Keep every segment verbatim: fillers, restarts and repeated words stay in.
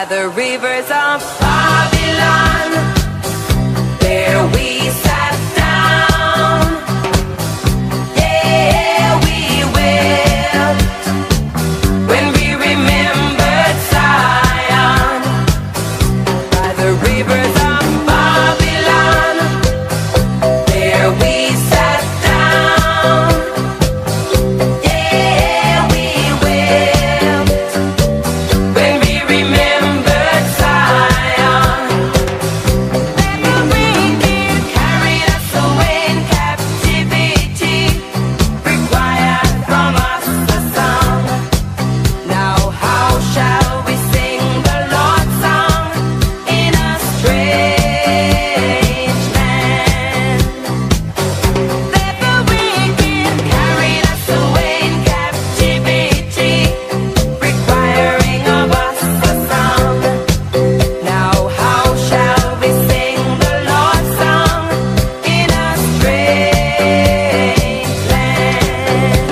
the rivers of Babylon. There we sat down. Yeah, we wept when we remembered Zion. By the rivers of Babylon, there we sat down. Yeah, we wept when we remembered Zion. The wicked carried us away in captivity, required from us a song. Now how shall we sing the Lord's song in a strange land? That the wicked carried us away in captivity, requiring of us a song. Now how shall we sing the Lord's song in a strange land?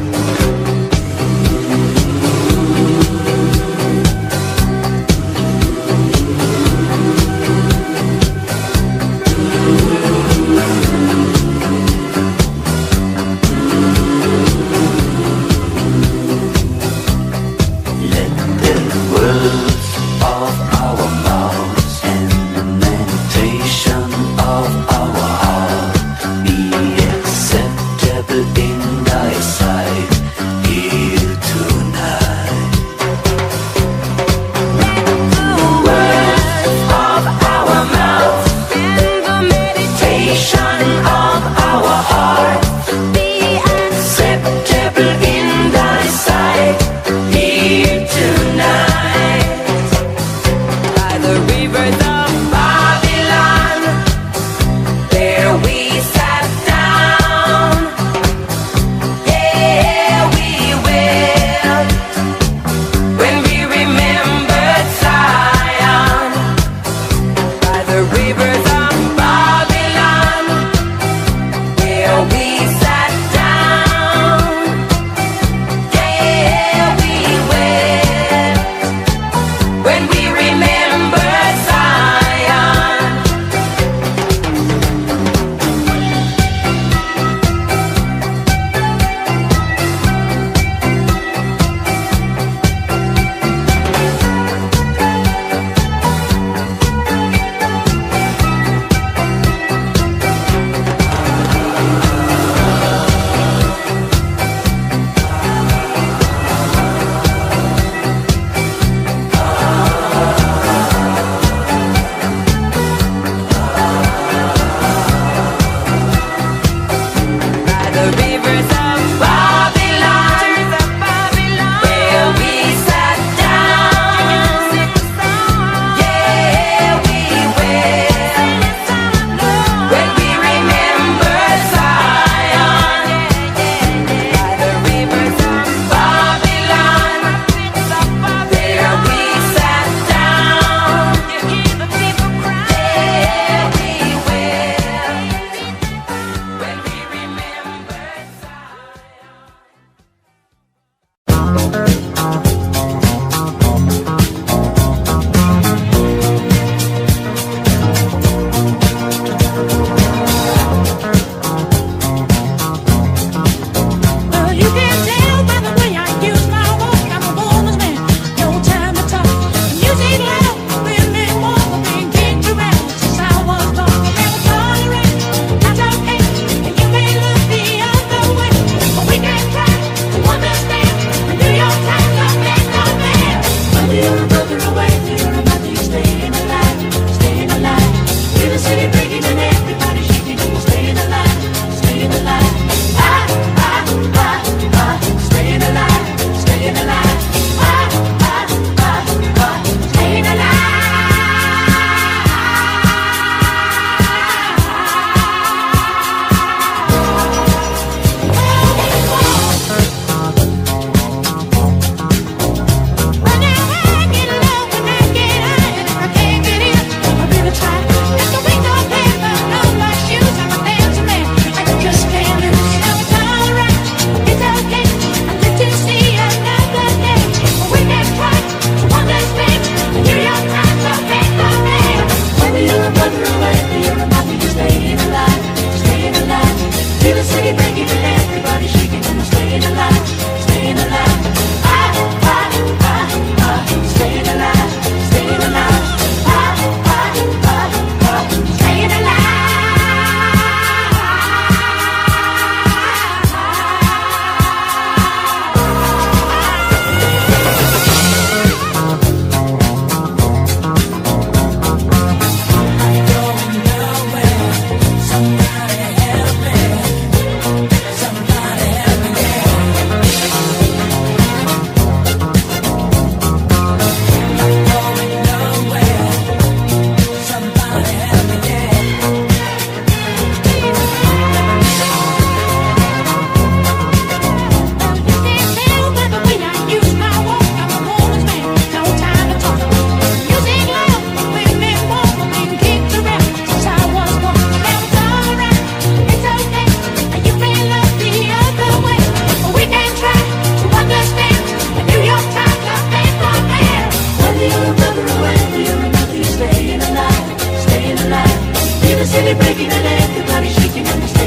Let the words of our mouths and the meditation of our heart be acceptable in thy sight here tonight. The words of our mouth and the meditation of our heart be acceptable in thy sight here tonight. By the rivers of Babylon, there we sat down. Yeah, we wept when we remembered Zion. By the rivers of Babylon,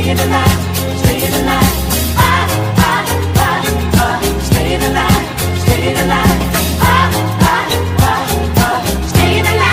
staying alive, staying alive. Ah, ah, ah, ah, staying alive, staying alive. Ah, ah, ah, ah, staying alive.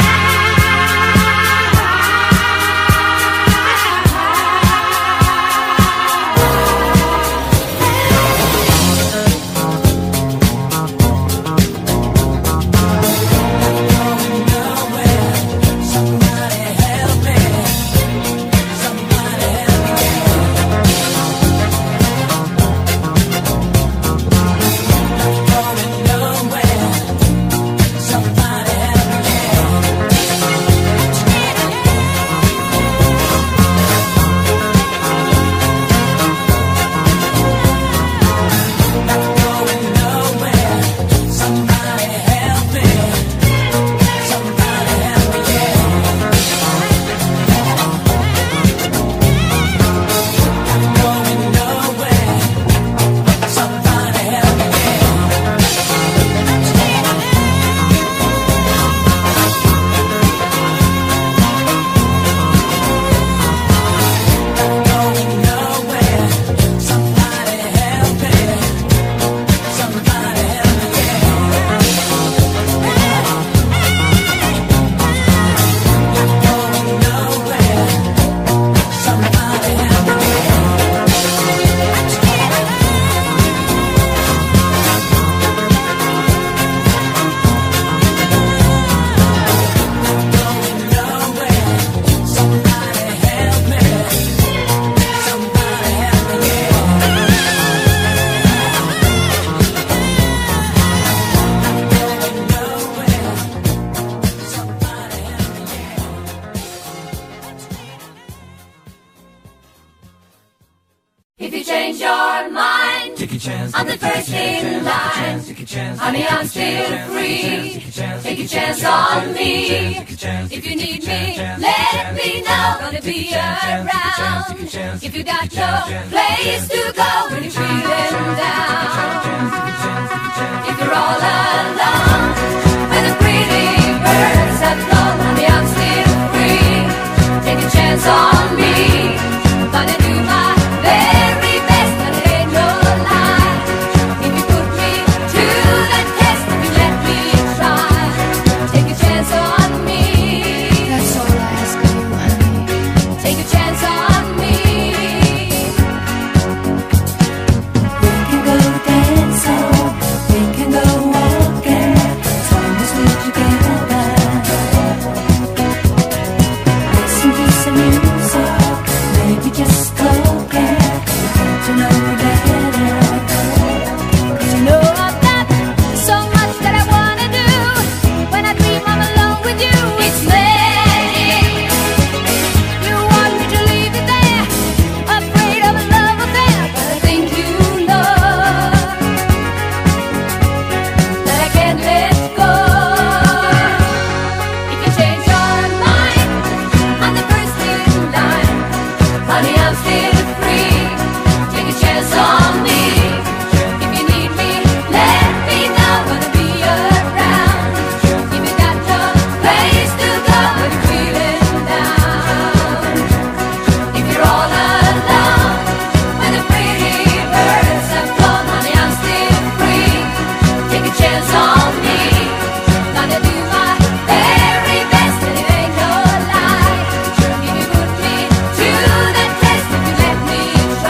If you change your mind, Take a chance, I'm the take a first chance, in take a line. chance, take a chance, Honey, take a I'm chance, still take a free. chance, take a chance, Take a take a chance chance, on take a me. chance, take a chance, If take you a need chance, me, chance, let take a me chance, know. take a Gonna chance, be take a chance, take a around. chance, take a chance, If you take a got chance, no chance, place chance, to go when you're feeling down. If you're all alone, when the pretty birds have flown, honey, I'm still free. Take a chance on me. Gonna do my very best, but it ain't no lie. If you put me to the test, if you let me try, take a chance on me. That's all I ask of you, honey. Take a chance on me. We can go dancing, we can go walking, as long as we're together. Listen to some music, maybe just talking, get to know you better. 'Cause you know I've got so much that I wanna do. When I dream I'm alone with you, it's magic. You want me to leave it there, afraid of a love affair, but I think you know that I can't let go. If you change your mind, I'm the first in line. Honey, I'm still free. Take a chance on me. If you need me, let me know. Gonna be around. If you got no place to go when you're feeling down. If you're all alone, when the pretty birds have flown, honey, I'm still free. Take a chance on me. Gonna do my very best, and it ain't no lie. If you put me to the test, if you let me try,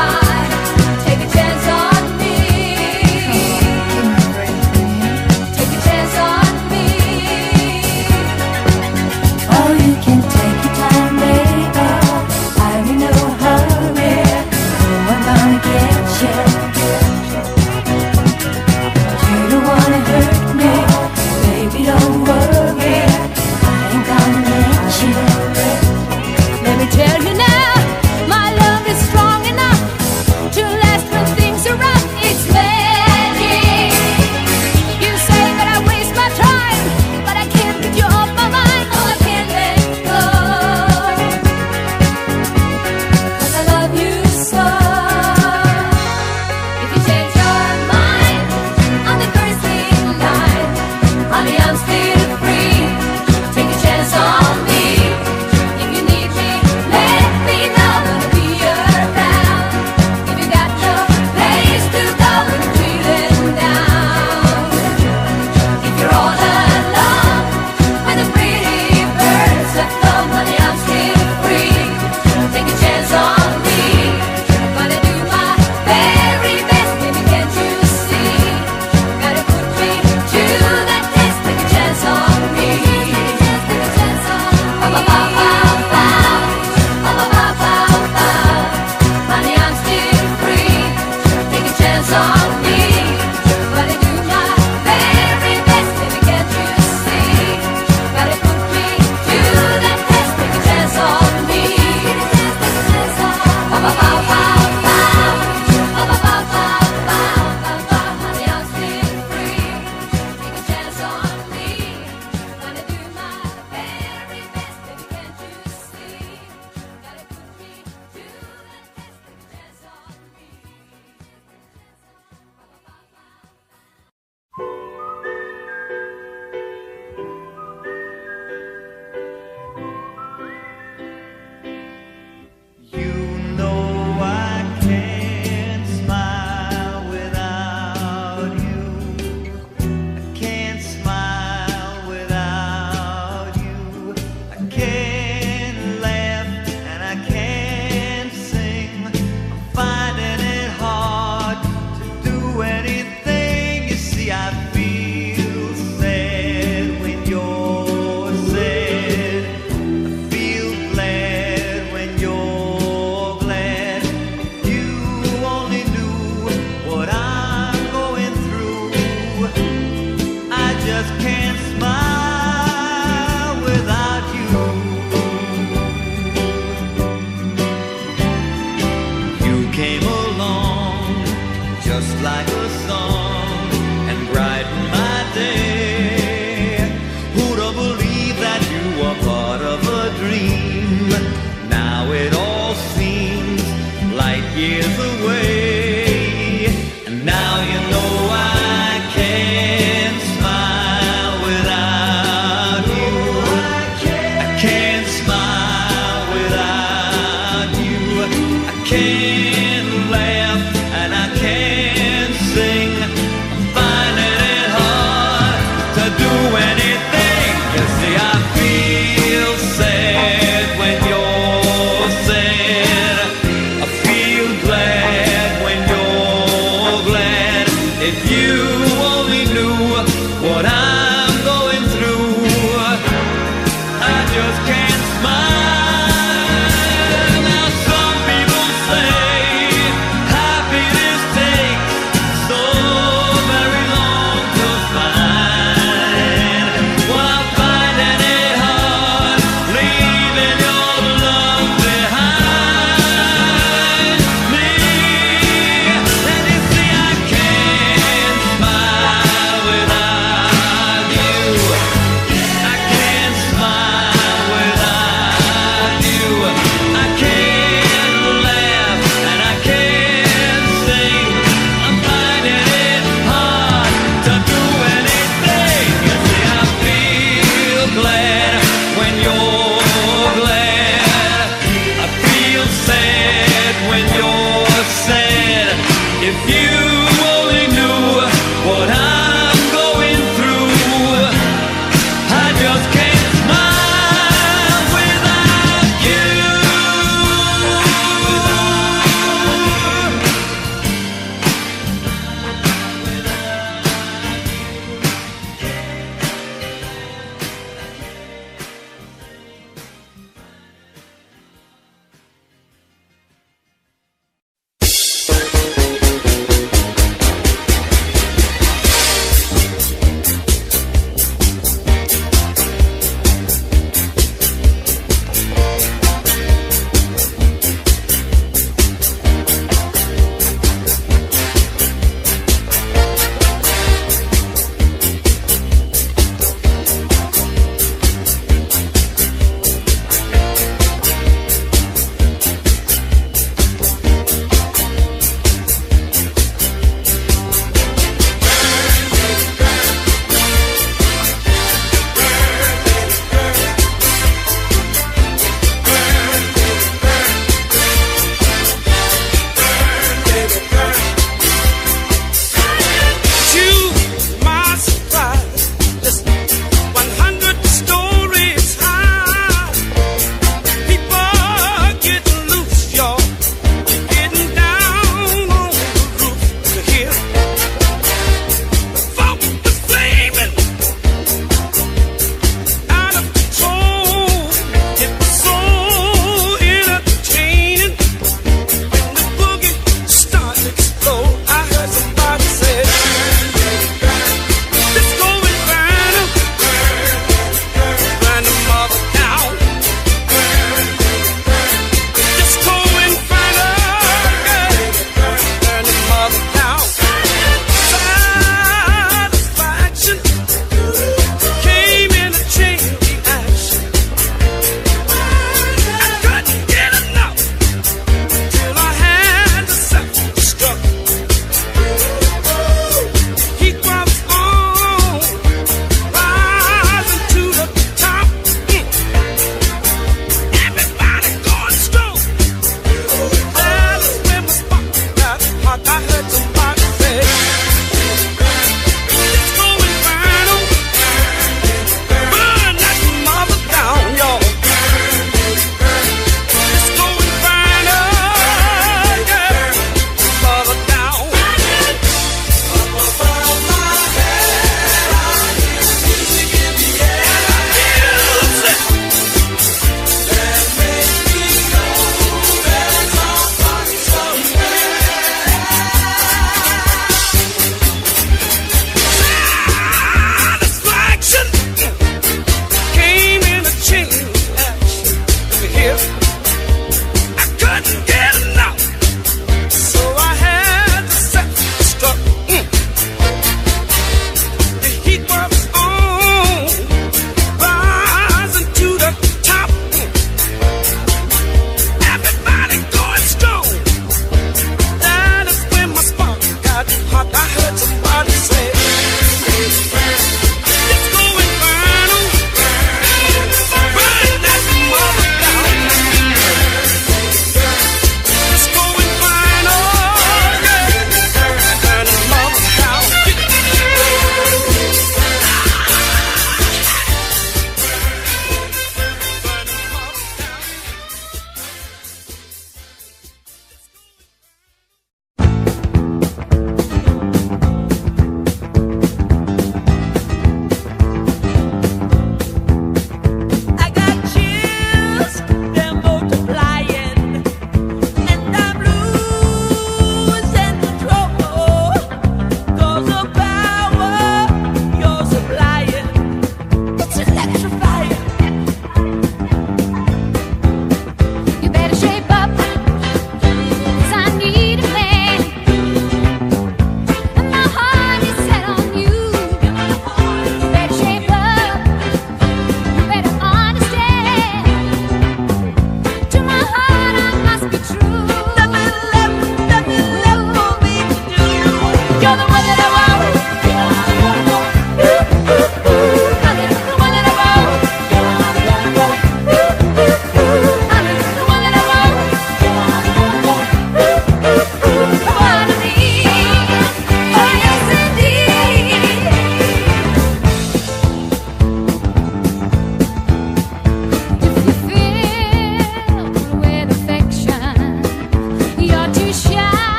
just like a song and brighten my day. Who'd have believed that you were part of a dream? Now it all seems light years away, and now you know I can't smile without you. I can't smile without you. I can't laugh and I can't sing. I'm finding it hard to do anything. You see, I feel sad when you're sad. I feel glad when you're glad. If you only knew what I'm going through, I just can't smile. Now some people say happiness takes so very long to find. Well, I'm finding it hard leaving your love behind me. And you see, I can't smile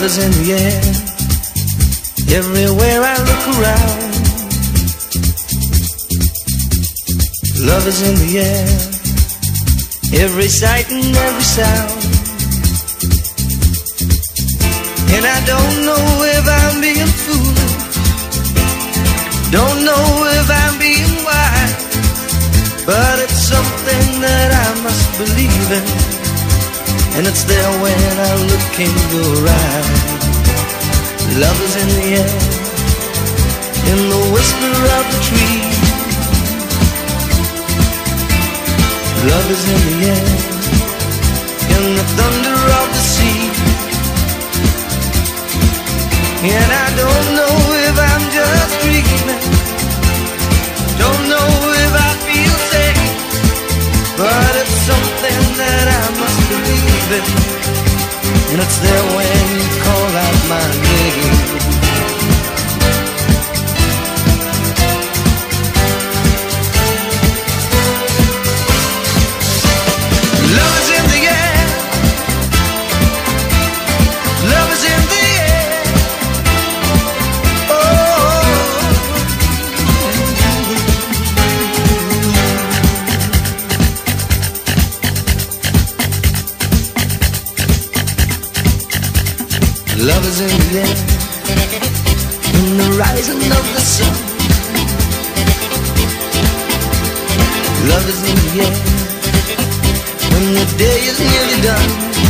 Love is in the air, everywhere I look around. Love is in the air, every sight and every sound. And I don't know if I'm being foolish, don't know if I'm being wise, but it's something that I must believe in, and it's there when I look in your eyes. Love is in the air, in the whisper of the tree. Love is in the air, in the thunder of the sea. And I don't know if I'm just dreaming, don't know if I feel safe, but it's something that I must believe in, and it's there when you call out my name. Love is in the air, love is in the air. Love is in the air, in the rising of the sun. Love is in the air, when the day is nearly done.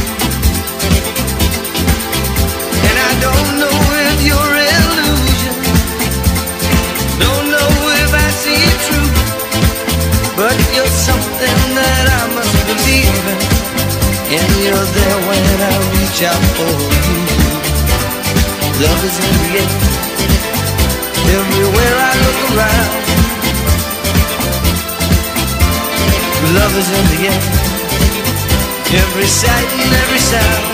And I don't know if you're illusion, don't know if I see it true, but you're something that I must believe in, and you're there when I reach out for you. Love is in the air, everywhere I look around. Love is in the air, every sight and every sound.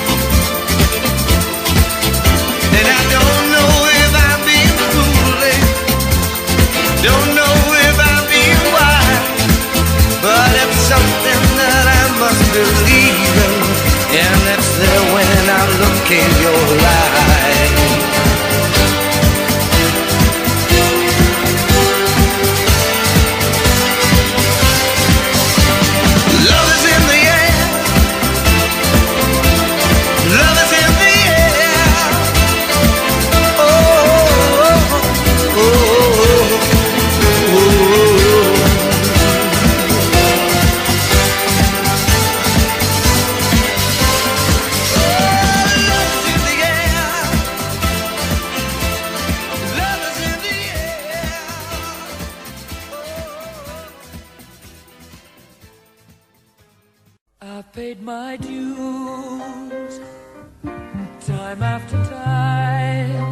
And I don't know if I'm being foolish, don't know if I'm being wise, but it's something that I must believe in, and it's there when I look in your eyes. Love is in the air, love is in the air. Oh, oh, oh, oh, oh. I've paid my dues, time after time.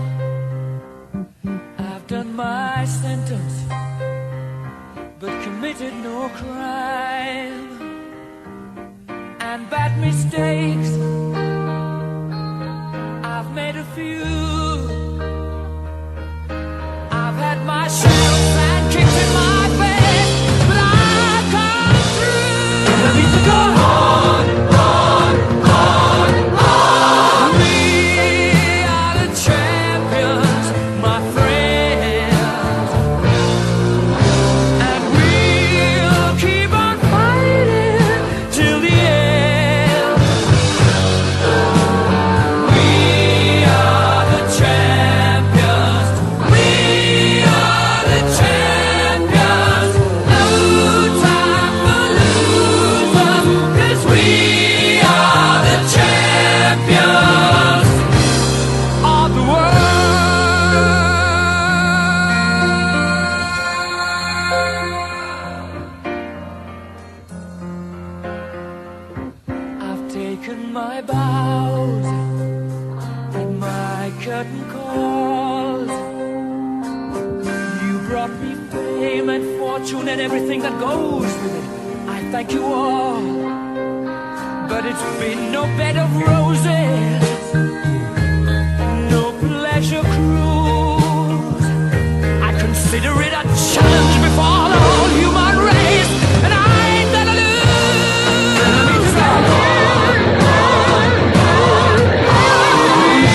I've done my sentence, but committed no crime. And bad mistakes, I've made a few. I've had my shadows and kicks in my face, but I've come through. I need to go on, on, on, on. We are the champions, my friends, and we'll keep on fighting till the end. We are the champions. We are the champions. No time for losers, 'cause we are the champions of the world. I've taken my bows and my curtain calls. You brought me fame and fortune and everything that goes with it. I thank you all, but it's been no bed of roses, no pleasure cruise. I consider it a challenge before the whole human race, and I ain't gonna lose. We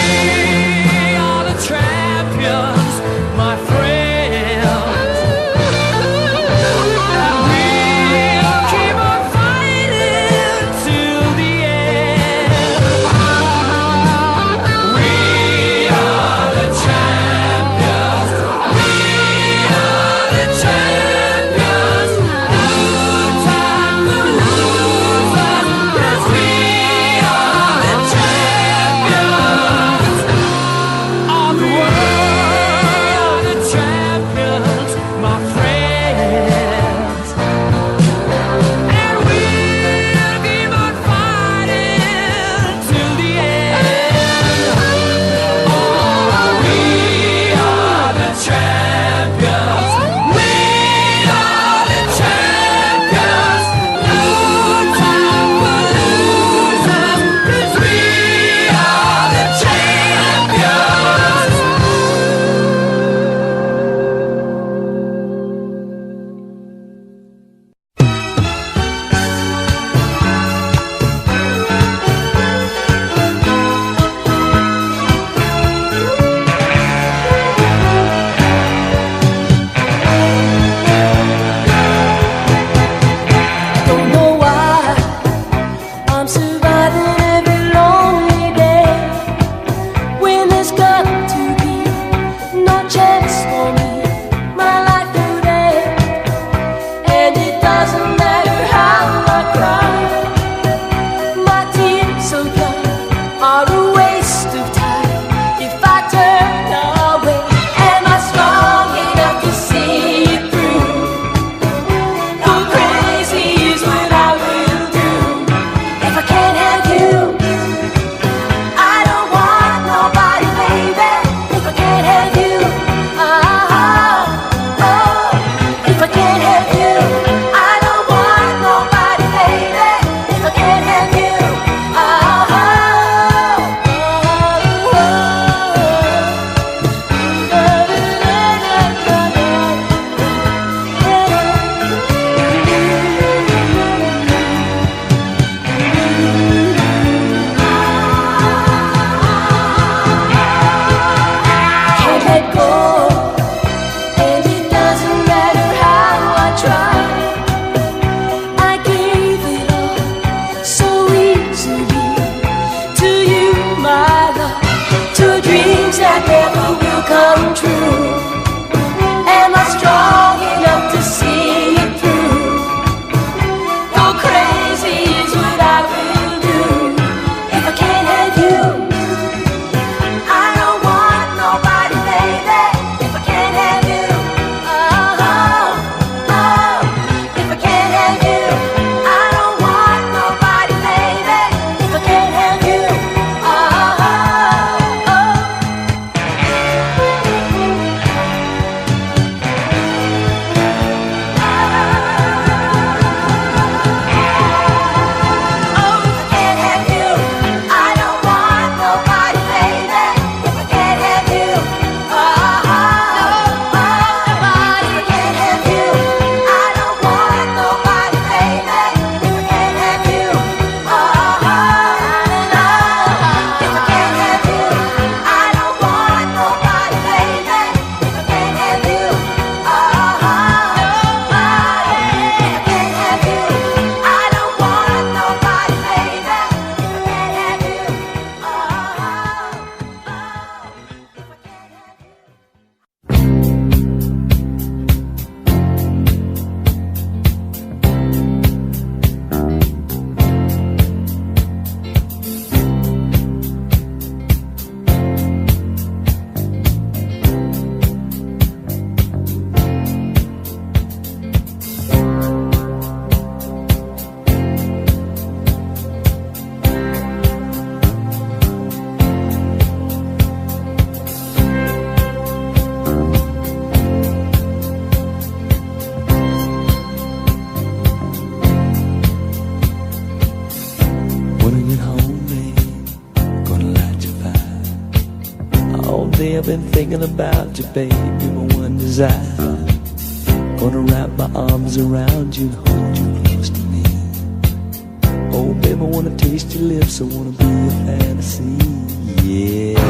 been thinking about you, baby, my one desire. Gonna wrap my arms around you and hold you close to me. Oh, baby, I wanna taste your lips, I wanna be your fantasy, yeah.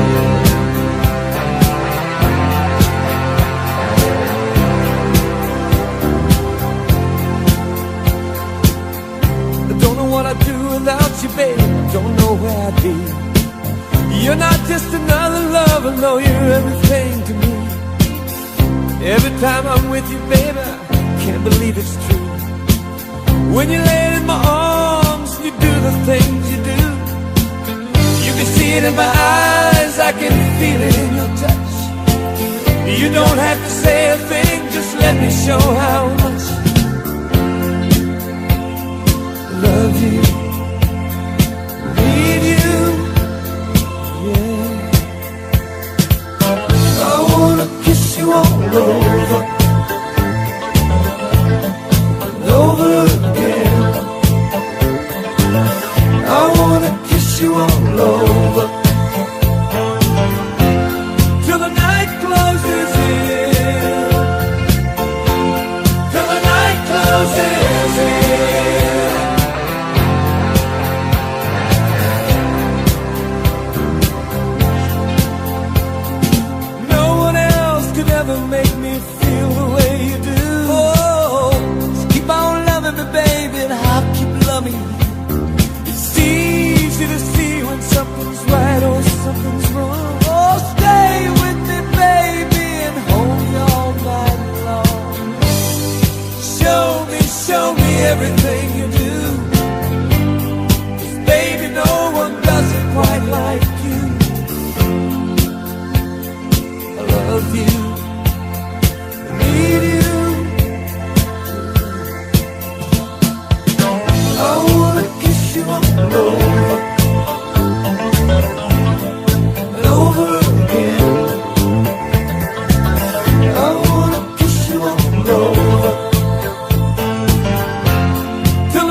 What I'd do without you, babe, don't know where I'd be. You're not just another lover, no, you're everything to me. Every time I'm with you, baby, I can't believe it's true. When you lay in my arms, you do the things you do. You can see it in my eyes, I can feel it in your touch. You don't have to say a thing, just let me show how much love you, need you, yeah. I wanna kiss you all over, and over again. I wanna kiss you all over, till the night closes in, till the night closes in. Never make me feel the way you do. Oh, so keep on loving me, baby, and I'll keep loving you. It's easy to see when something's right or something's wrong. Oh, stay with me, baby, and hold me all night long. Show me, show me everything you do. 'Cause baby, no one does it quite like you. I love you, need you. I wanna kiss you all over, and over again. I wanna kiss you all over, till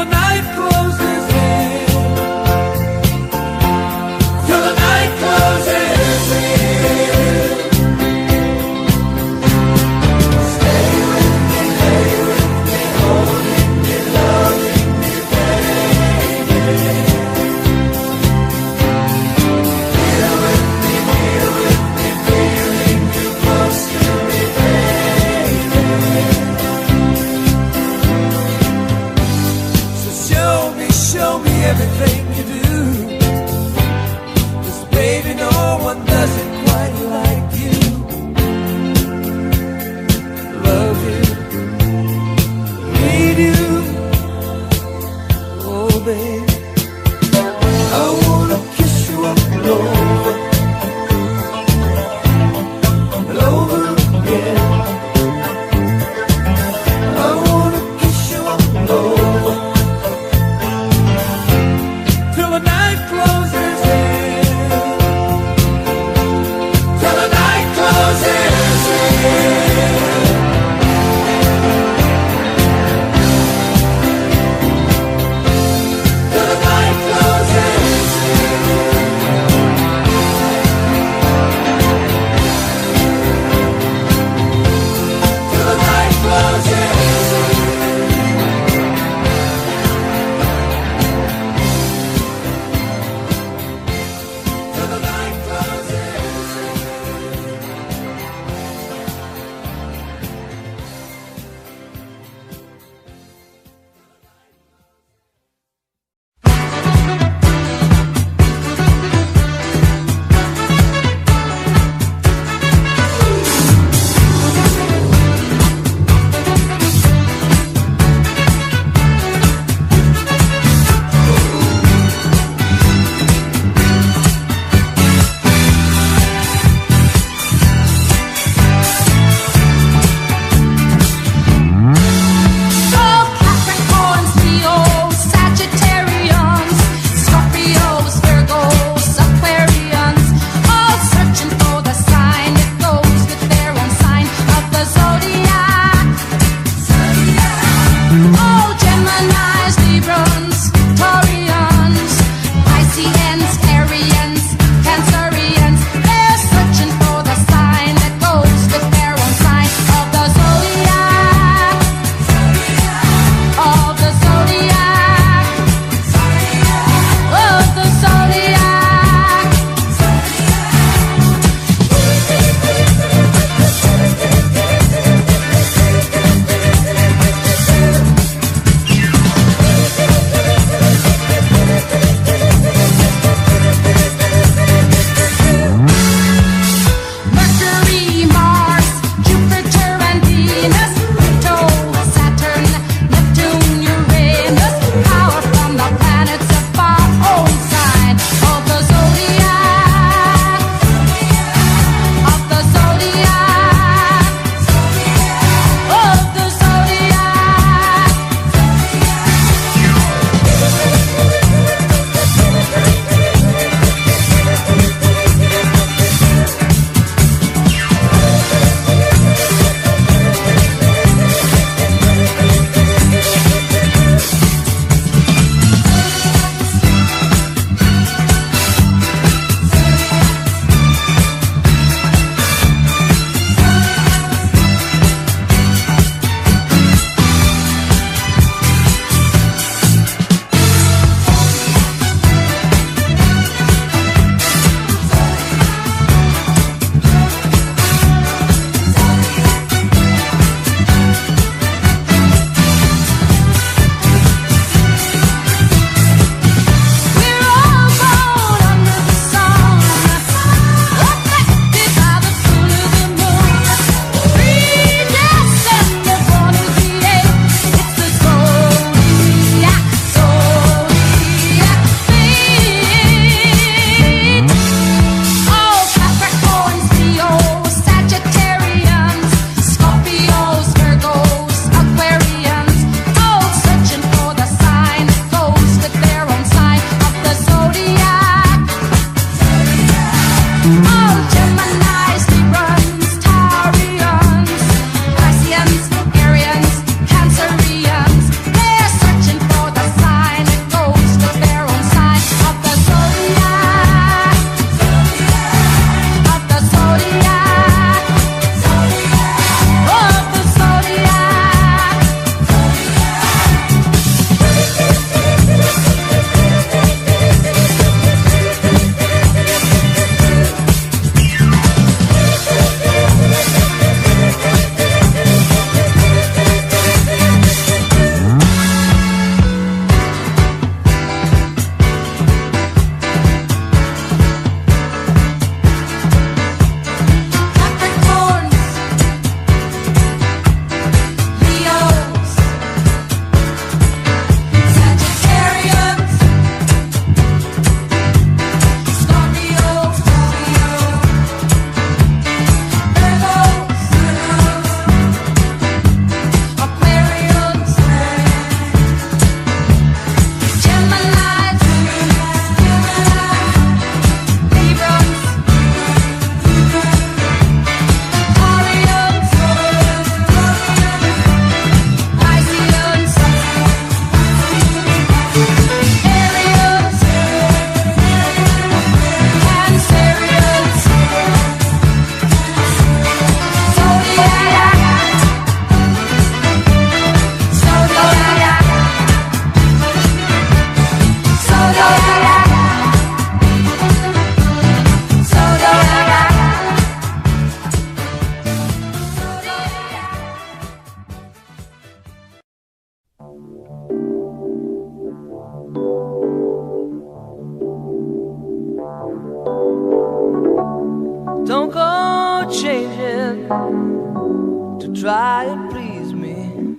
to try and please me.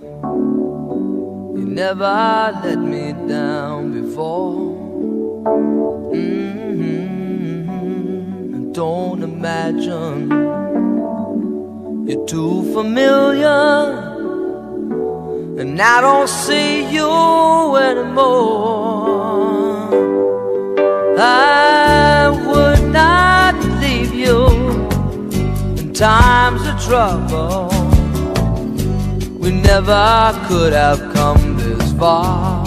You never let me down before. Mm-hmm. Don't imagine you're too familiar, and I don't see you anymore. I would not leave you in times of trouble. We never could have come this far.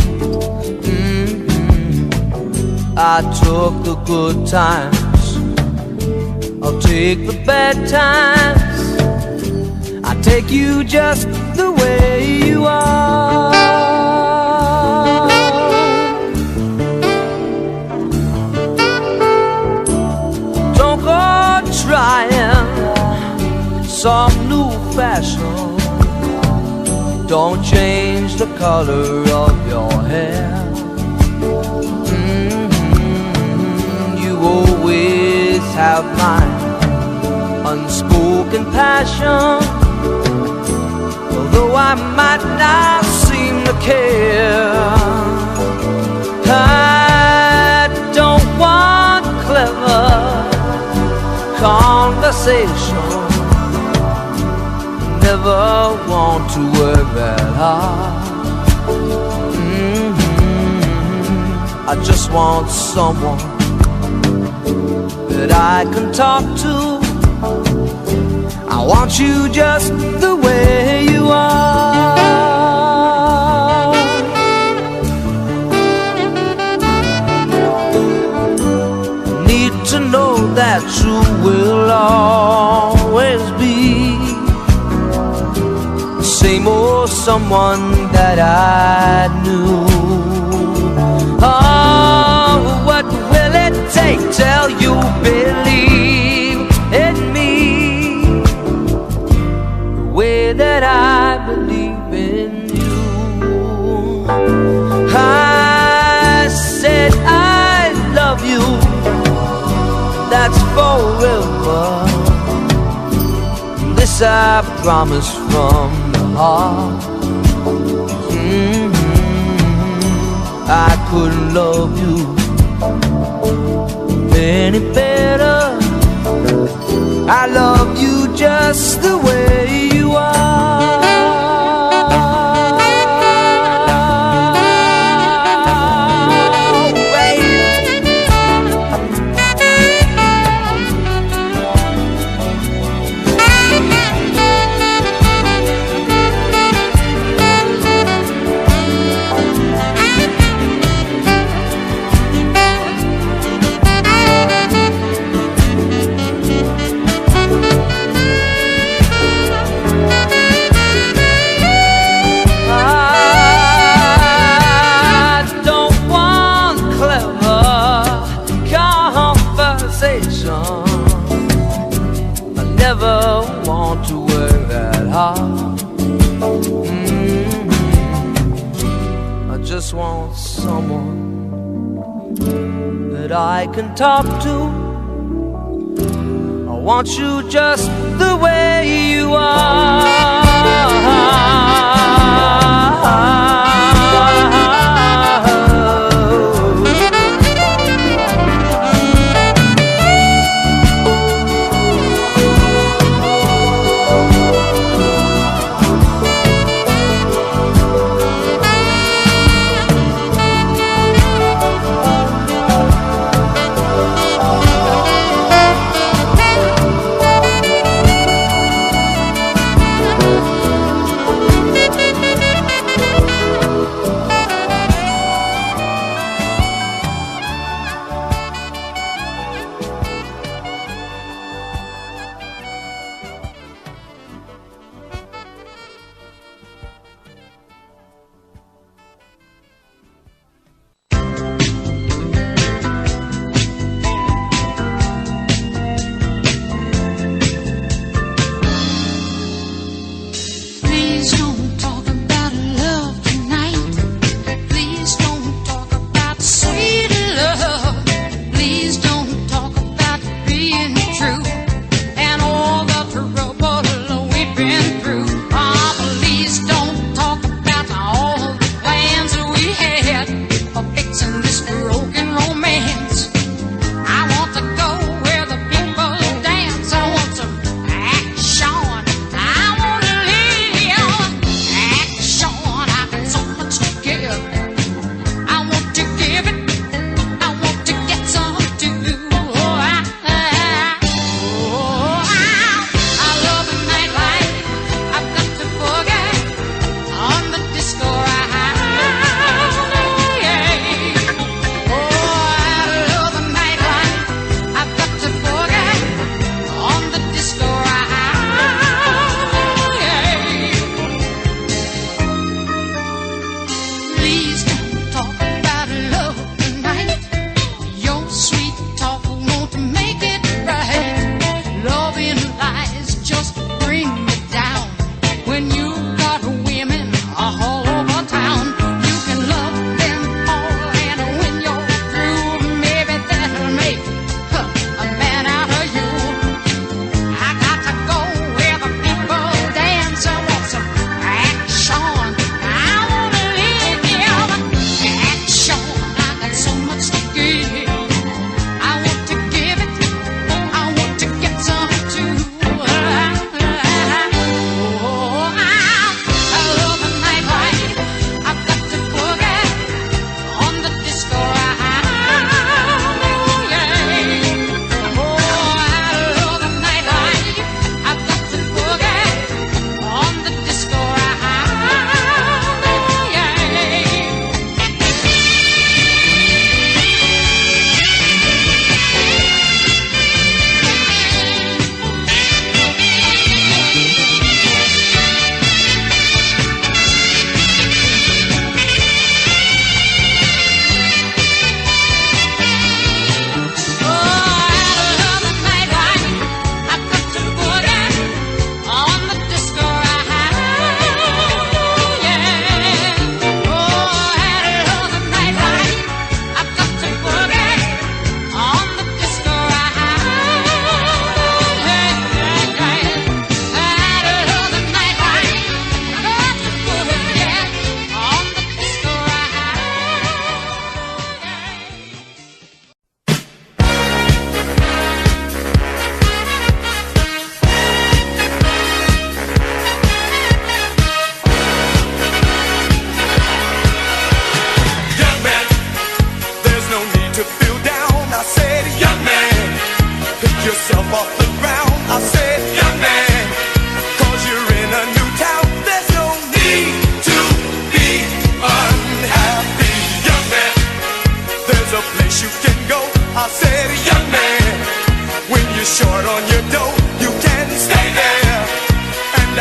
Mm-hmm. I took the good times, I'll take the bad times. I take you just the way you are. Don't go trying some new fashion. Don't change the color of your hair. Mm-hmm. You always have my unspoken passion. Although I might not seem to care, I don't want clever conversation. Never want to work that hard. Mm-hmm. I just want someone that I can talk to. I want you just the way you are. Need to know that you will always be the same old someone that I knew. Oh, what will it take till you believe in me the way that I believe in you? I said I love you, that's forever. This I promise from the heart. Mm-hmm. I couldn't love you any better. I love you just the way you are. I never want to work that hard. Mm-hmm. I just want someone that I can talk to. I want you just the way you are.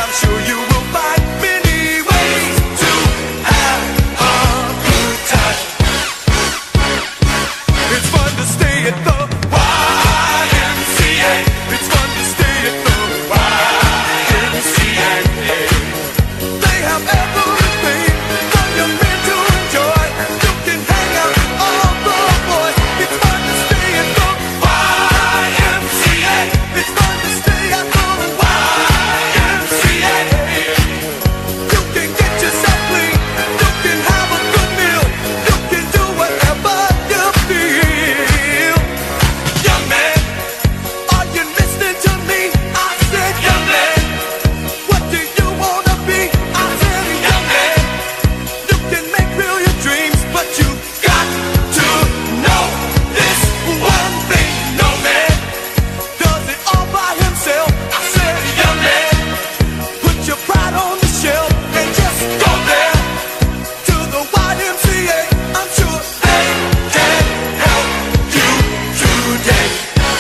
I'm sure you will find many ways to have a good time. It's fun to stay at the Y M C A. It's fun to stay at the Y M C A. They have everything for your men to enjoy. You can hang out with all the boys. It's fun to stay at the Y M C A. It's fun to stay at the Y M C A. You can get yourself clean. You can have a good meal. You can do whatever you feel. Young man, are you listening to me? I said, young man, what do you wanna be? I said, young man, you can make real your dreams, but you got to know this one thing. No man does it all by himself. I said, young man, put your pride on the shelf and just go there to the Y M C A. I'm sure they can help you today.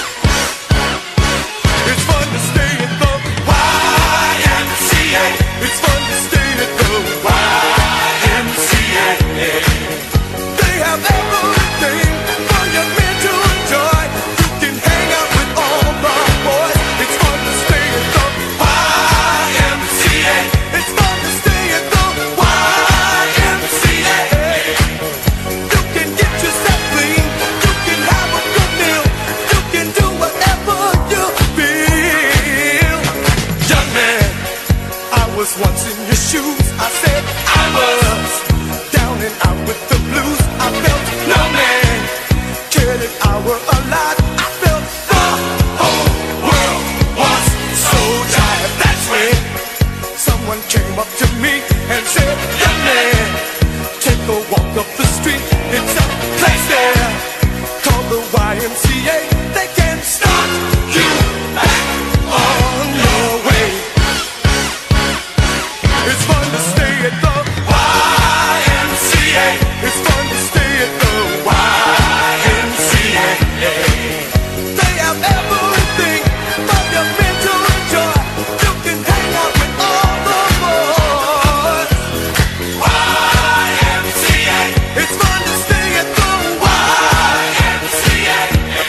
It's fun to stay at the Y M C A. It's fun to stay at the Y M C A. They have everything for your men to enjoy. You can hang out with all the boys. It's fun to stay at the Y M C A. It's fun to stay at the Y M C A. You can get yourself clean. You can have a good meal. You can do whatever you feel. Young man, I was once in your shoes. I said I was down and out with the blues. I felt no man cared if I were alive. I felt the whole world was so tired. That's when someone came up to me and said, young man, take a walk up the street. It's a place there called the Y M C A. They can start you back on your way. It's fun to stay at the Y M C A. It's fun to stay at the Y M C A. They have everything for your men to enjoy. You can hang out with all the boys. Y M C A. It's fun to stay at the Y M C A.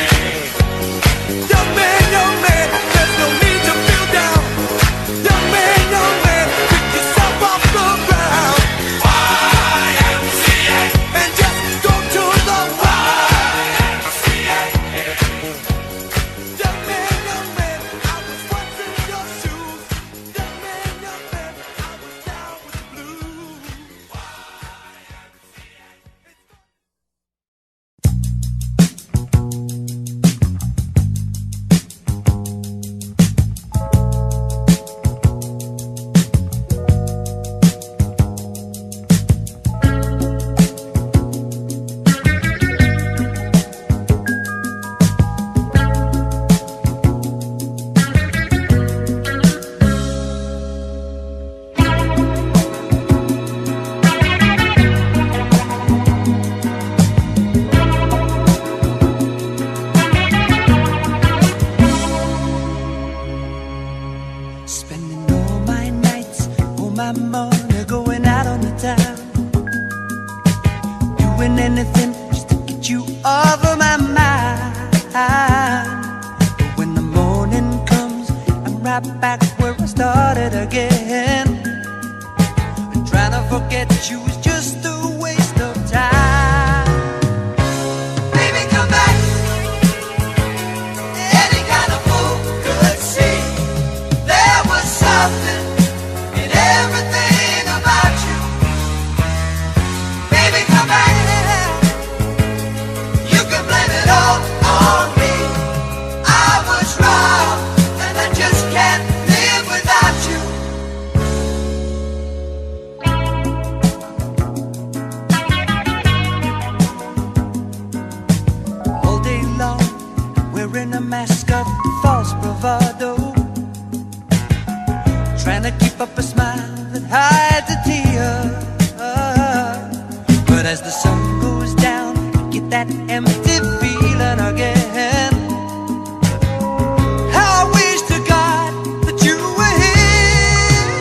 Young man, young man, there's no need to feel down. Young man, young man, pick yourself off the ground. Y M C A. And just go to the Y M C A. Young man, young man, I was once in your shoes. Young man, young man, I was down with the blues. Spending all my nights, all my money going out on the town. Doing anything just to get you off of my mind. But when the morning comes, I'm right back where I started again. And trying to forget you is just a waste of time. Baby, come back. Any kind of fool could see there was something in everything about you. Baby, come back. You can blame it all on me. I was wrong, and I just can't live without you. All day long, wearing a mask of false bravado, trying to keep up a smile that hides a tear. But as the sun goes down, I get that empty feeling again. How I wish to God that you were here.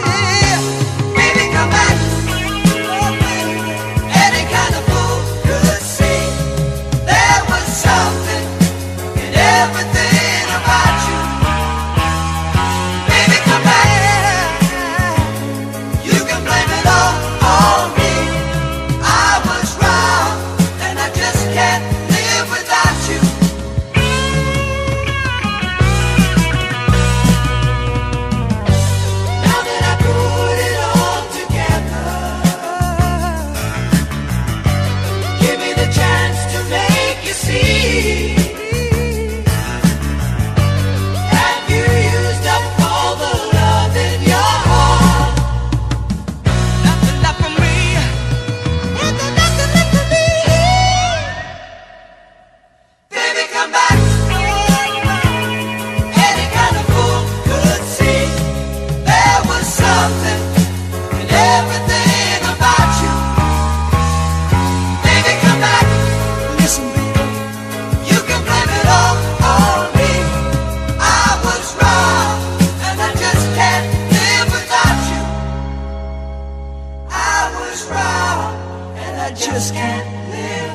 just can't live.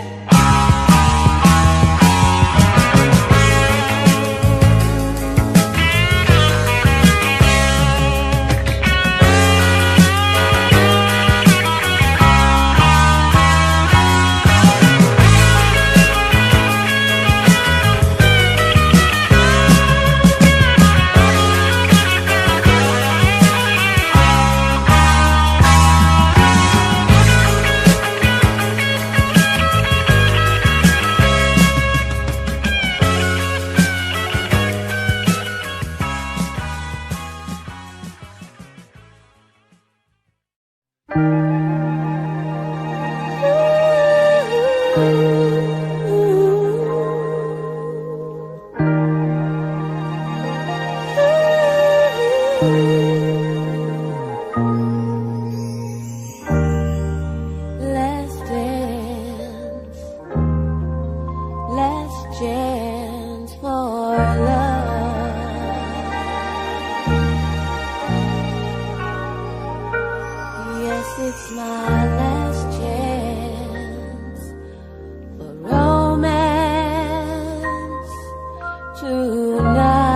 Let's dance, let's chant for love. Yes, it's my last chance for romance tonight.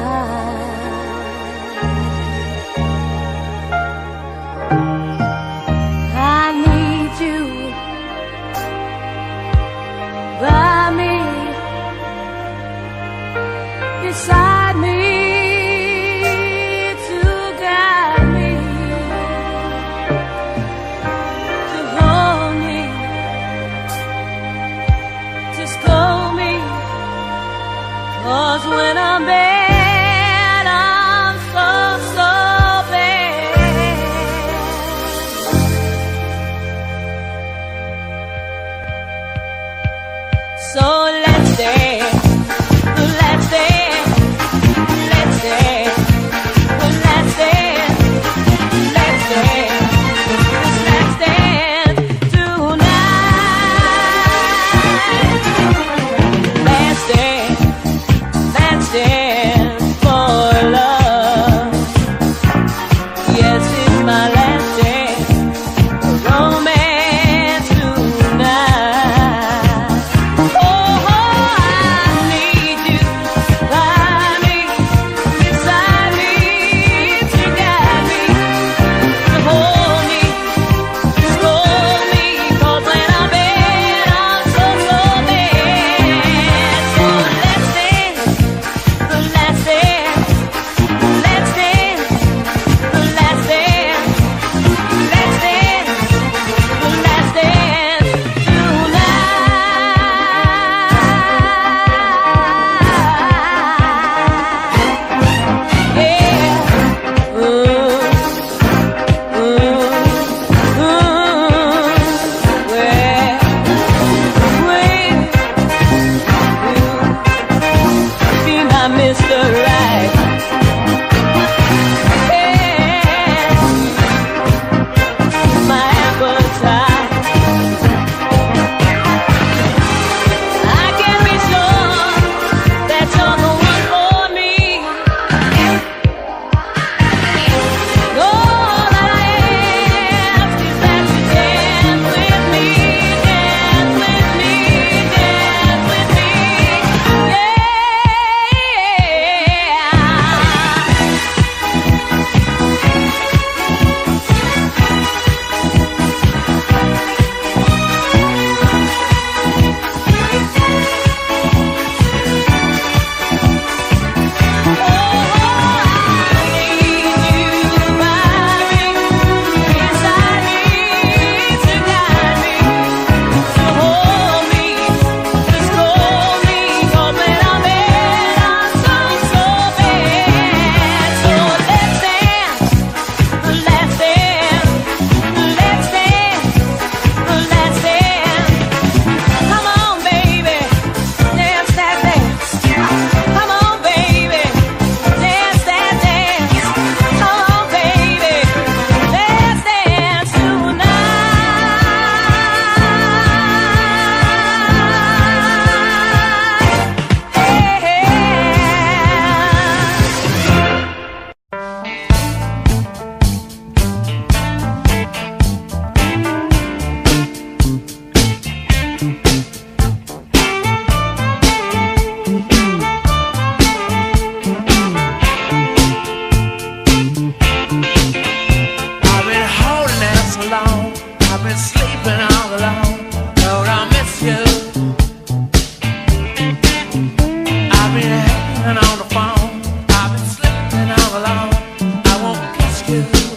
I need you by me, beside me, to guide me.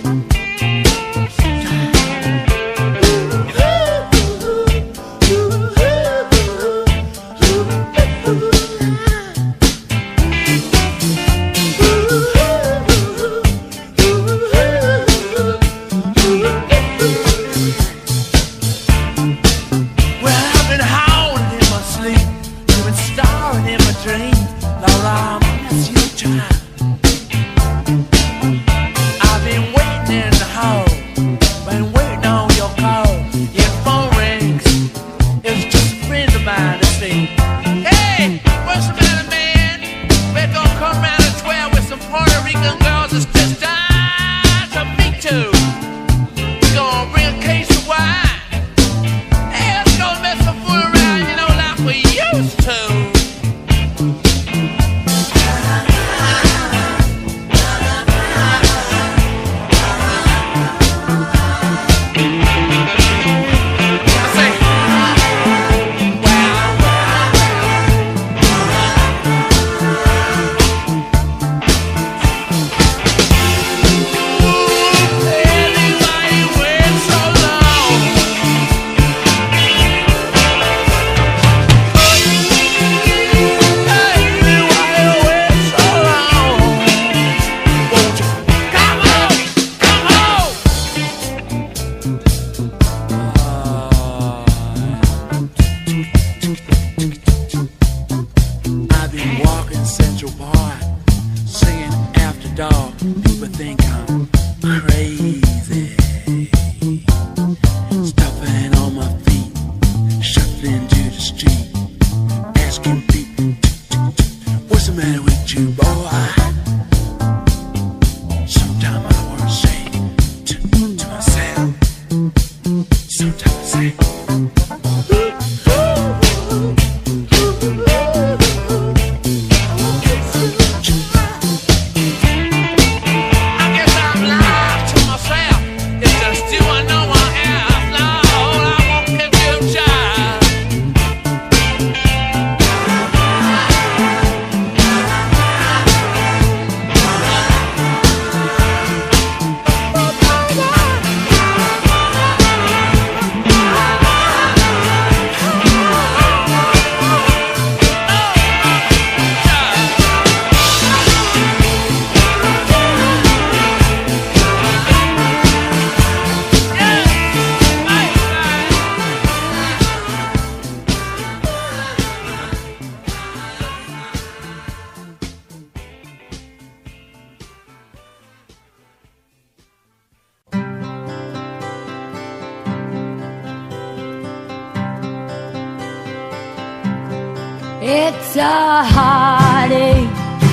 It's a heartache,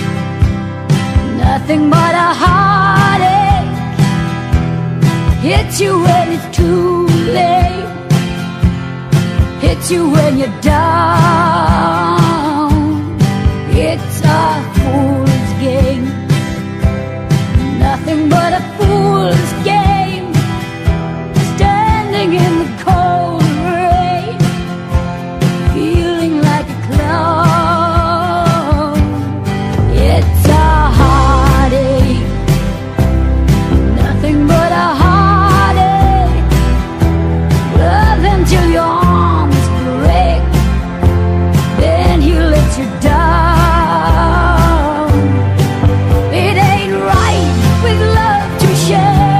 nothing but a heartache. Hits you when it's too late, hits you when you're down. It's a fool's game, nothing but a fool's game. Standing in the cold rain, feeling like a clown. It's a heartache, nothing but a heartache. Love until your arms break, then he lets you down. It ain't right with love to share.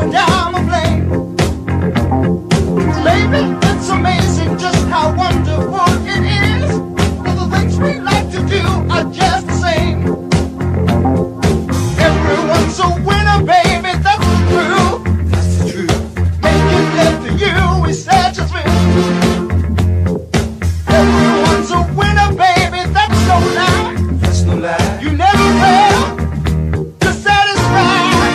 going down the flame. Baby, it's amazing just how wonderful it is. All the things we like to do are just the same. Everyone's a winner, baby, that's the truth. That's the truth. Making love to you is such a thrill. Everyone's a winner, baby, that's no lie. That's no lie. You never fail to satisfy.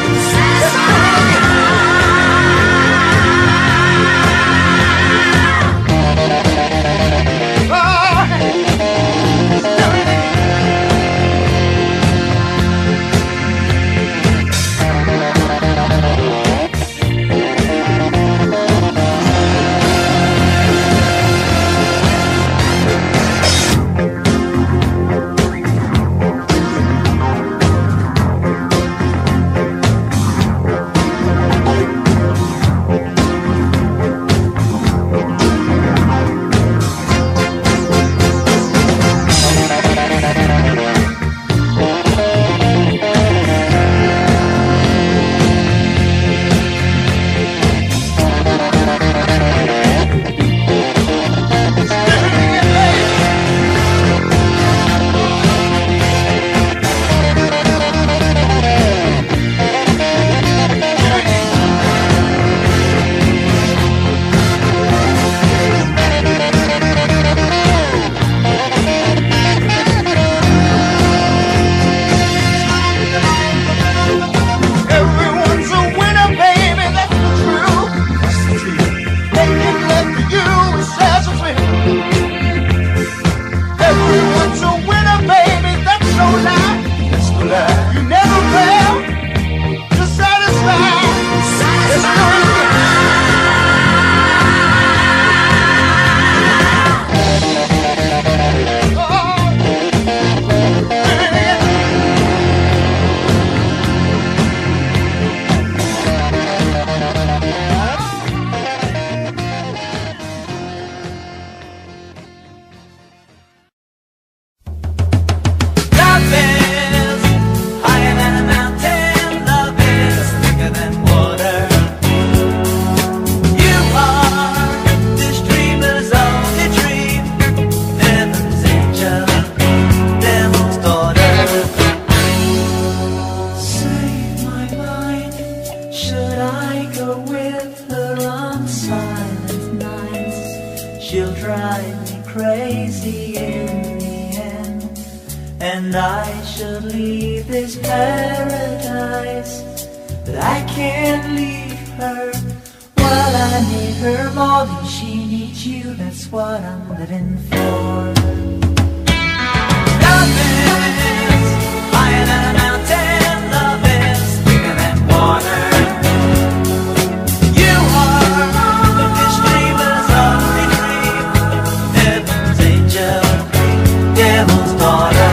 She'll drive me crazy in the end, and I should leave this paradise, but I can't leave her. While I need her more than she needs you, that's what I'm living for. Love is higher than a mountain, love is bigger than water. You are the fish dreamers of retreat, heaven's angel, devil's daughter.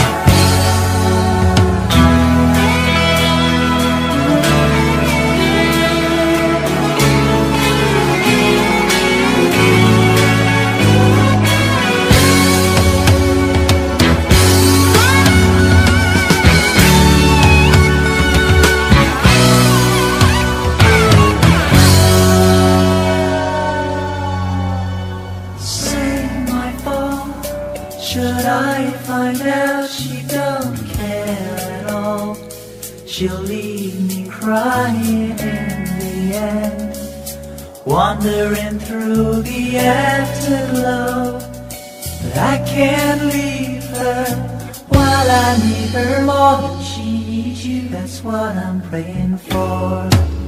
Should I find out she don't care at all, she'll leave me crying in the end, wandering through the afterglow. But I can't leave her while I need her more than she needs you, that's what I'm praying for.